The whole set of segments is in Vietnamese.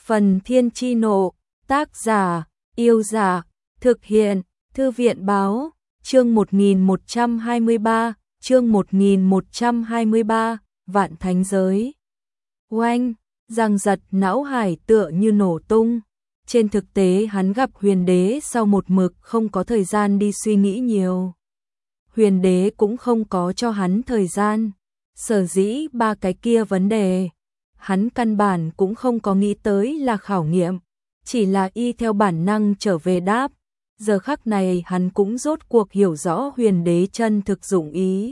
Phần Thiên Chi Nộ, tác giả, Yêu Giả, thực hiện, Thư viện Báo, chương 1123, Vạn Thánh Giới. Oanh, Giang Giật não hải tựa như nổ tung. Trên thực tế hắn gặp Huyền Đế sau một mực không có thời gian đi suy nghĩ nhiều. Huyền Đế cũng không có cho hắn thời gian. Sở dĩ ba cái kia vấn đề, hắn căn bản cũng không có nghĩ tới là khảo nghiệm, chỉ là y theo bản năng trở về đáp. Giờ khắc này hắn cũng rốt cuộc hiểu rõ Huyền Đế chân thực dụng ý.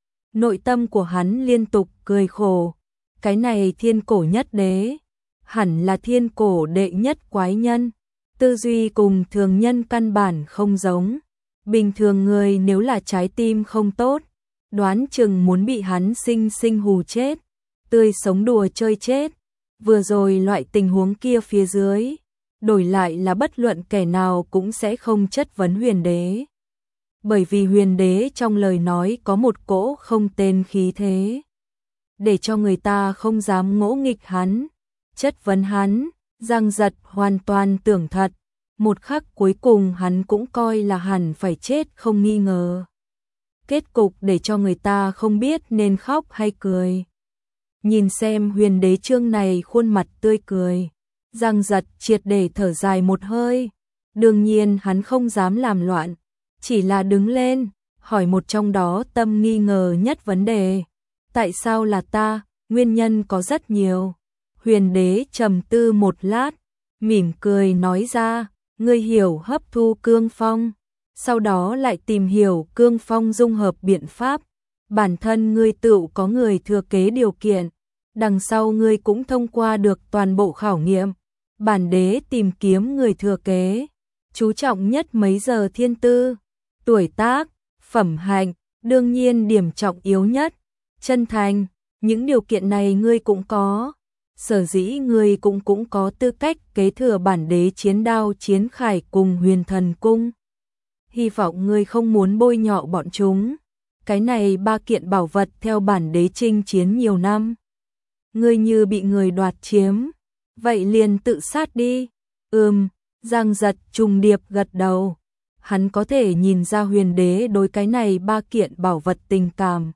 Nội tâm của hắn liên tục cười khổ. Cái này thiên cổ nhất đế, hẳn là thiên cổ đệ nhất quái nhân. Tư duy cùng thường nhân căn bản không giống. Bình thường người nếu là trái tim không tốt, đoán chừng muốn bị hắn sinh sinh hù chết, tươi sống đùa chơi chết. Vừa rồi loại tình huống kia phía dưới, đổi lại là bất luận kẻ nào cũng sẽ không chất vấn Huyền Đế. Bởi vì Huyền Đế trong lời nói có một cỗ không tên khí thế, để cho người ta không dám ngỗ nghịch hắn, chất vấn hắn. Giang Giật hoàn toàn tưởng thật, một khắc cuối cùng hắn cũng coi là hẳn phải chết không nghi ngờ. Kết cục để cho người ta không biết nên khóc hay cười. Nhìn xem Huyền Đế chương này khuôn mặt tươi cười, Giang Giật triệt để thở dài một hơi. Đương nhiên hắn không dám làm loạn, chỉ là đứng lên, hỏi một trong đó tâm nghi ngờ nhất vấn đề. Tại sao là ta? Nguyên nhân có rất nhiều. Huyền Đế trầm tư một lát, mỉm cười nói ra, ngươi hiểu hấp thu cương phong, sau đó lại tìm hiểu cương phong dung hợp biện pháp. Bản thân ngươi tự có người thừa kế điều kiện, đằng sau ngươi cũng thông qua được toàn bộ khảo nghiệm. Bản đế tìm kiếm người thừa kế, chú trọng nhất mấy giờ thiên tư, tuổi tác, phẩm hạnh, đương nhiên điểm trọng yếu nhất, chân thành. Những điều kiện này ngươi cũng có, sở dĩ ngươi cũng có tư cách kế thừa bản đế chiến đao chiến khải cùng Huyền Thần Cung. Hy vọng ngươi không muốn bôi nhọ bọn chúng. Cái này ba kiện bảo vật theo bản đế chinh chiến nhiều năm, ngươi như bị người đoạt chiếm, vậy liền tự sát đi. Giang Giật trùng điệp gật đầu. Hắn có thể nhìn ra Huyền Đế đối cái này ba kiện bảo vật tình cảm.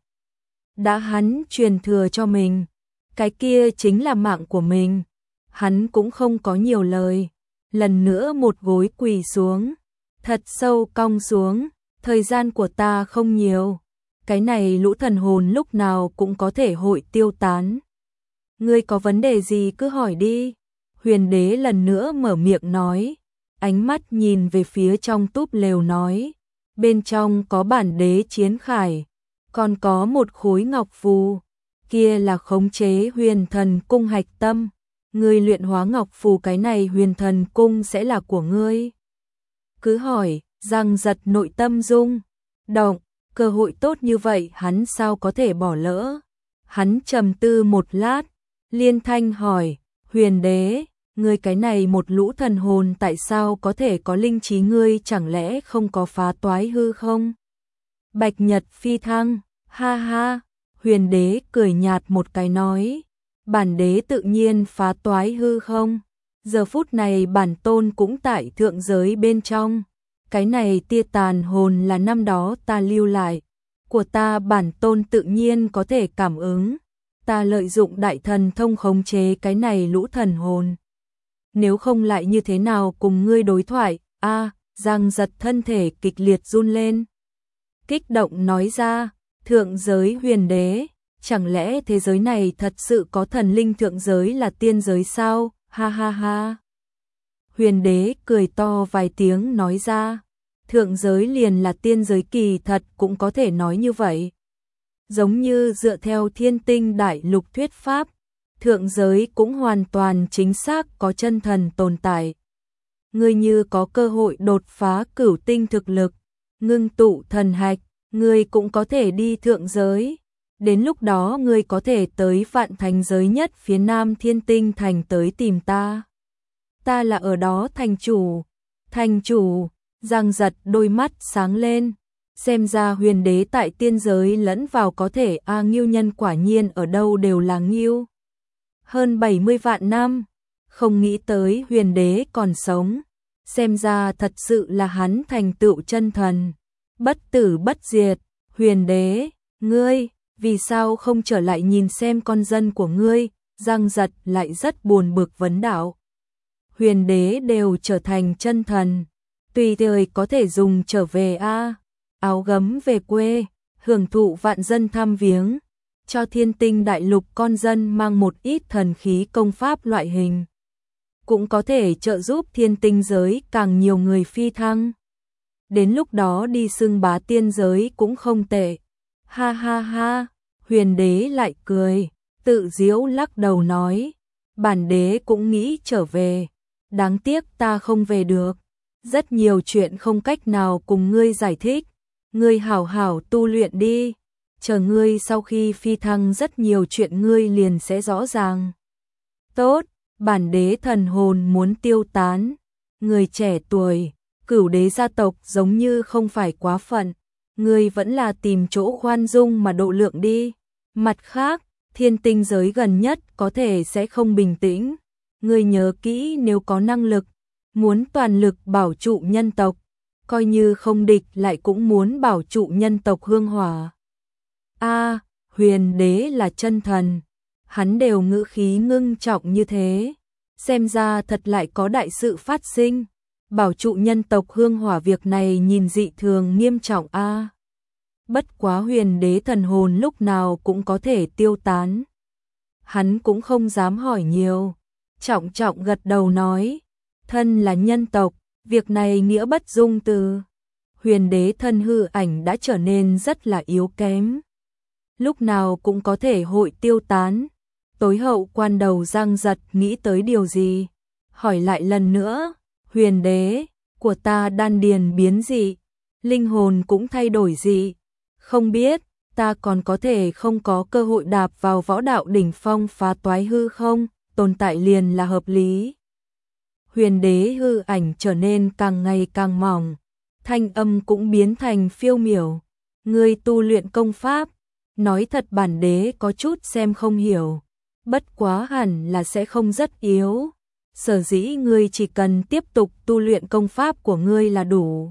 Đã hắn truyền thừa cho mình, cái kia chính là mạng của mình. Hắn cũng không có nhiều lời, lần nữa một gối quỳ xuống, thật sâu cong xuống. Thời gian của ta không nhiều, cái này lũ thần hồn lúc nào cũng có thể hội tiêu tán. Ngươi có vấn đề gì cứ hỏi đi. Huyền Đế lần nữa mở miệng nói, ánh mắt nhìn về phía trong túp lều nói, bên trong có bản đế chiến khải, còn có một khối ngọc phù, kia là khống chế Huyền Thần Cung hạch tâm. Ngươi luyện hóa ngọc phù, cái này Huyền Thần Cung sẽ là của ngươi. Cứ hỏi. Giang Giật nội tâm rung động, cơ hội tốt như vậy hắn sao có thể bỏ lỡ. Hắn trầm tư một lát, liên thanh hỏi, Huyền Đế, ngươi cái này một lũ thần hồn tại sao có thể có linh trí, ngươi chẳng lẽ không có phá toái hư không? Bạch Nhật phi thăng, ha ha. Huyền Đế cười nhạt một cái nói, bản đế tự nhiên phá toái hư không. Giờ phút này bản tôn cũng tại thượng giới bên trong. Cái này tia tàn hồn là năm đó ta lưu lại, của ta bản tôn tự nhiên có thể cảm ứng. Ta lợi dụng đại thần thông khống chế cái này lũ thần hồn. Nếu không lại như thế nào cùng ngươi đối thoại? Giang Giật thân thể kịch liệt run lên, kích động nói ra, thượng giới Huyền Đế, chẳng lẽ thế giới này thật sự có thần linh? Thượng giới là tiên giới sao? Ha ha ha. Huyền Đế cười to vài tiếng nói ra, thượng giới liền là tiên giới, kỳ thật cũng có thể nói như vậy. Giống như dựa theo Thiên Tinh Đại Lục thuyết pháp, thượng giới cũng hoàn toàn chính xác có chân thần tồn tại. Ngươi như có cơ hội đột phá cửu tinh thực lực, ngưng tụ thần hạch, ngươi cũng có thể đi thượng giới. Đến lúc đó ngươi có thể tới Vạn Thánh Giới nhất phía nam Thiên Tinh Thành tới tìm ta. Ta là ở đó thành chủ. Thành chủ. Giang Giật đôi mắt sáng lên, xem ra Huyền Đế tại tiên giới lẫn vào có thể. Ngưu nhân quả nhiên ở đâu đều là ngưu. Hơn 70 vạn năm, không nghĩ tới huyền đế còn sống. Xem ra thật sự là hắn thành tựu chân thần, bất tử bất diệt. Huyền đế, ngươi, vì sao không trở lại nhìn xem con dân của ngươi? Giang Giật lại rất buồn bực vấn đạo. Huyền đế đều trở thành chân thần, tùy thời có thể dùng trở về a, áo gấm về quê, hưởng thụ vạn dân thăm viếng, cho Thiên Tinh đại lục con dân mang một ít thần khí công pháp loại hình, cũng có thể trợ giúp Thiên Tinh giới càng nhiều người phi thăng. Đến lúc đó đi xưng bá tiên giới cũng không tệ. Ha ha ha, huyền đế lại cười, tự giễu lắc đầu nói, bản đế cũng nghĩ trở về, đáng tiếc ta không về được, rất nhiều chuyện không cách nào cùng ngươi giải thích, ngươi hảo hảo tu luyện đi, chờ ngươi sau khi phi thăng rất nhiều chuyện ngươi liền sẽ rõ ràng. Tốt, bản đế thần hồn muốn tiêu tán, người trẻ tuổi, Cửu đế gia tộc giống như không phải quá phận, ngươi vẫn là tìm chỗ khoan dung mà độ lượng đi. Mặt khác, Thiên Tinh giới gần nhất có thể sẽ không bình tĩnh, ngươi nhớ kỹ nếu có năng lực, muốn toàn lực bảo trụ nhân tộc, coi như không địch lại cũng muốn bảo trụ nhân tộc hương hỏa. A, huyền đế là chân thần, hắn đều ngữ khí ngưng trọng như thế, xem ra thật lại có đại sự phát sinh. Bảo trụ nhân tộc hương hỏa việc này nhìn dị thường nghiêm trọng a. Bất quá huyền đế thần hồn lúc nào cũng có thể tiêu tán. Hắn cũng không dám hỏi nhiều, trọng trọng gật đầu nói, thân là nhân tộc, việc này nghĩa bất dung từ. Huyền đế thân hư ảnh đã trở nên rất là yếu kém, lúc nào cũng có thể hội tiêu tán. Tối hậu quan đầu Giang Giật nghĩ tới điều gì, hỏi lại lần nữa. Huyền đế, của ta đan điền biến dị, linh hồn cũng thay đổi dị, không biết ta còn có thể không có cơ hội đạp vào võ đạo đỉnh phong phá toái hư không, tồn tại liền là hợp lý. Huyền đế hư ảnh trở nên càng ngày càng mỏng, thanh âm cũng biến thành phiêu miểu. Ngươi tu luyện công pháp, nói thật bản đế có chút xem không hiểu, bất quá hẳn là sẽ không rất yếu. Sở dĩ ngươi chỉ cần tiếp tục tu luyện công pháp của ngươi là đủ.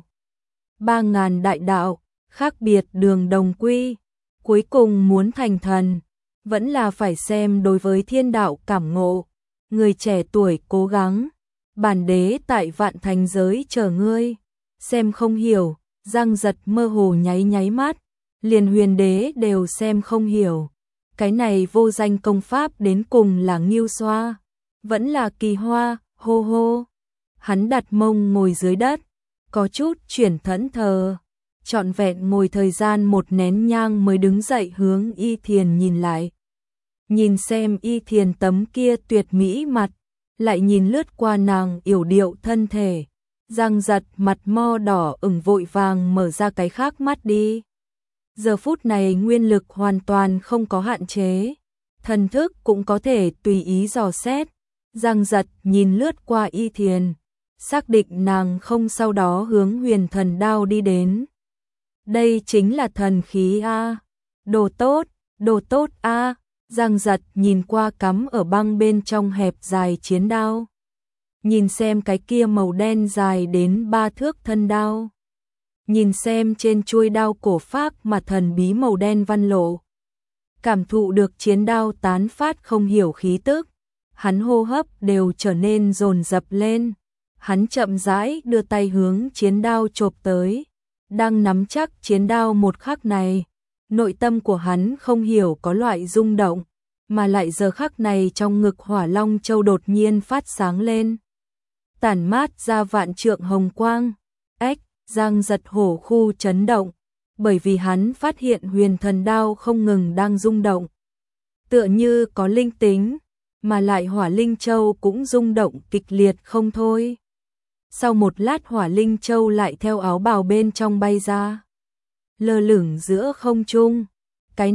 3000 đại đạo, khác biệt đường đồng quy, cuối cùng muốn thành thần, vẫn là phải xem đối với thiên đạo cảm ngộ. Người trẻ tuổi cố gắng, bản đế tại vạn thành giới chờ ngươi. Xem không hiểu, Giang Giật mơ hồ nháy nháy mắt, liền huyền đế đều xem không hiểu. Cái này vô danh công pháp đến cùng là nghiêu xoa, vẫn là kỳ hoa, hô hô. Hắn đặt mông ngồi dưới đất, có chút chuyển thẫn thờ, trọn vẹn ngồi thời gian một nén nhang mới đứng dậy hướng Y Thiền nhìn lại. Nhìn xem Y Thiền tấm kia tuyệt mỹ mặt, lại nhìn lướt qua nàng yểu điệu thân thể. Giang Giật mặt mo đỏ ửng vội vàng mở ra cái khác mắt đi. Giờ phút này nguyên lực hoàn toàn không có hạn chế, thần thức cũng có thể tùy ý dò xét. Giang Giật nhìn lướt qua Y Thiền, xác định nàng không sau đó hướng huyền thần đao đi đến. Đây chính là thần khí a, đồ tốt a. Giang Giật nhìn qua cắm ở băng bên trong hẹp dài chiến đao, nhìn xem cái kia màu đen dài đến 3 thước thân đao, nhìn xem trên chuôi đao cổ phác mà thần bí màu đen văn lộ, cảm thụ được chiến đao tán phát không hiểu khí tức. Hắn hô hấp đều trở nên dồn dập lên, hắn chậm rãi đưa tay hướng chiến đao chộp tới, đang nắm chắc chiến đao một khắc này, nội tâm của hắn không hiểu có loại rung động, mà lại giờ khắc này trong ngực Hỏa Long Châu đột nhiên phát sáng lên, tản mát ra vạn trượng hồng quang. Ếch, Giang Giật hổ khu chấn động, bởi vì hắn phát hiện huyền thần đao không ngừng đang rung động, tựa như có linh tính, mà lại Hỏa Linh Châu cũng rung động kịch liệt không thôi. Sau một lát Hỏa Linh Châu lại theo áo bào bên trong bay ra, lơ lửng giữa không trung. Cái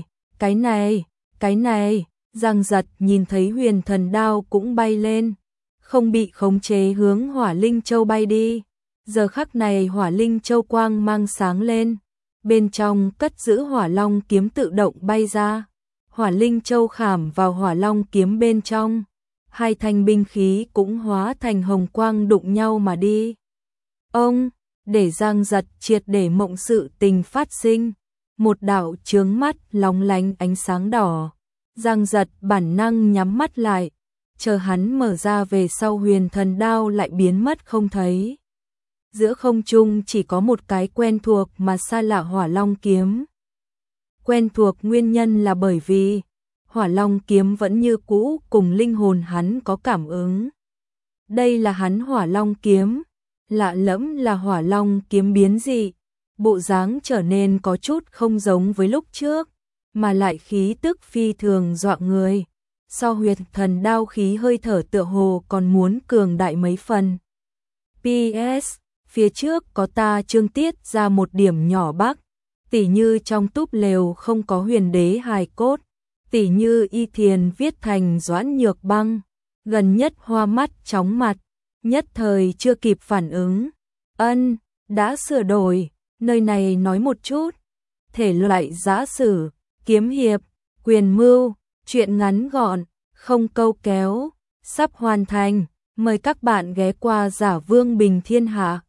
này, Giang Giật nhìn thấy huyền thần đao cũng bay lên, không bị khống chế hướng Hỏa Linh Châu bay đi. Giờ khắc này Hỏa Linh Châu quang mang sáng lên, bên trong cất giữ Hỏa Long kiếm tự động bay ra. Hỏa Linh Châu khảm vào Hỏa Long kiếm bên trong, hai thanh binh khí cũng hóa thành hồng quang đụng nhau mà đi. Ông, để Giang Giật triệt để mộng sự tình phát sinh, một đạo chướng mắt lóng lánh ánh sáng đỏ. Giang Giật bản năng nhắm mắt lại, chờ hắn mở ra về sau huyền thần đao lại biến mất không thấy. Giữa không trung chỉ có một cái quen thuộc mà xa lạ Hỏa Long kiếm. Quen thuộc nguyên nhân là bởi vì Hỏa Long kiếm vẫn như cũ cùng linh hồn hắn có cảm ứng. Đây là hắn Hỏa Long kiếm, lạ lẫm là Hỏa Long kiếm biến dị, bộ dáng trở nên có chút không giống với lúc trước, mà lại khí tức phi thường dọa người. So huyệt thần đao khí hơi thở tựa hồ còn muốn cường đại mấy phần. PS, phía trước có ta chương tiết ra một điểm nhỏ bắc, tỉ như trong túp lều không có huyền đế hài cốt, tỉ như Y Thiền viết thành Doãn Nhược Băng, gần nhất hoa mắt chóng mặt, nhất thời chưa kịp phản ứng. Ân, đã sửa đổi, nơi này nói một chút. Thể loại giã sử, kiếm hiệp, quyền mưu, truyện ngắn gọn, không câu kéo, sắp hoàn thành. Mời các bạn ghé qua Giả Vương Bình Thiên Hạ.